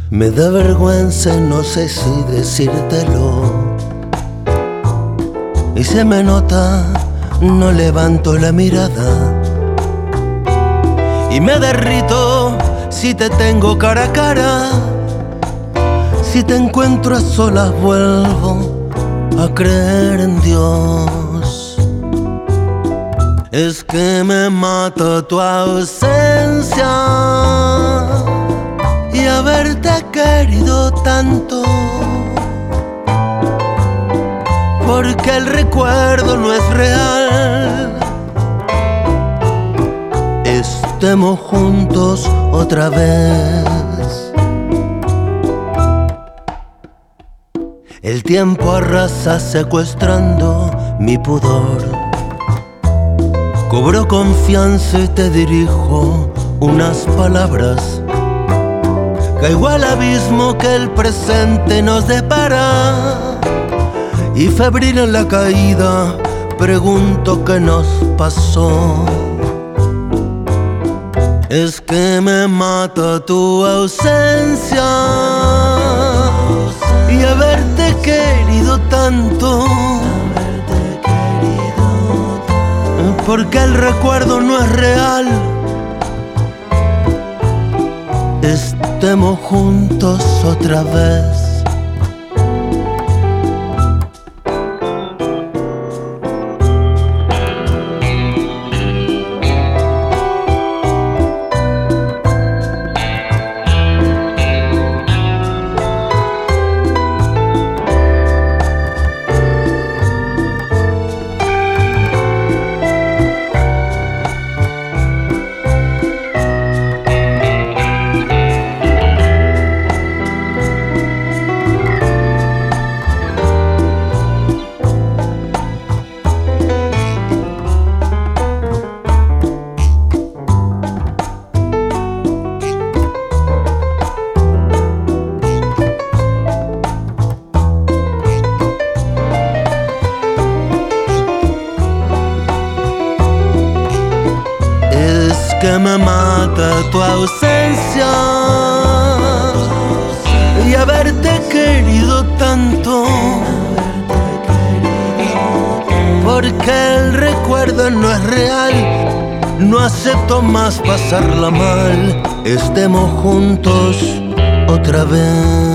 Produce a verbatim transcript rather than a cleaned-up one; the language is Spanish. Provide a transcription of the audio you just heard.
Me da vergüenza y no sé si decírtelo. Y se me nota, no levanto la mirada. Y me derrito si te tengo cara a cara. Si te encuentro a solas vuelvo a creer en Dios. Es que me mata tu ausencia y haberte querido tanto, porque el recuerdo no es real. Estemos juntos otra vez. El tiempo arrasa secuestrando mi pudor. Cobro confianza y te dirijo unas palabras. Caigo al abismo que el presente nos depara. Y febril en la caída pregunto qué nos pasó. Es que me mata tu ausencia y haberte querido tanto, porque el recuerdo no es real. Estemos juntos otra vez. Que me mata tu ausencia y haberte querido tanto, porque el recuerdo no es real. No acepto más pasarla mal. Estemos juntos otra vez.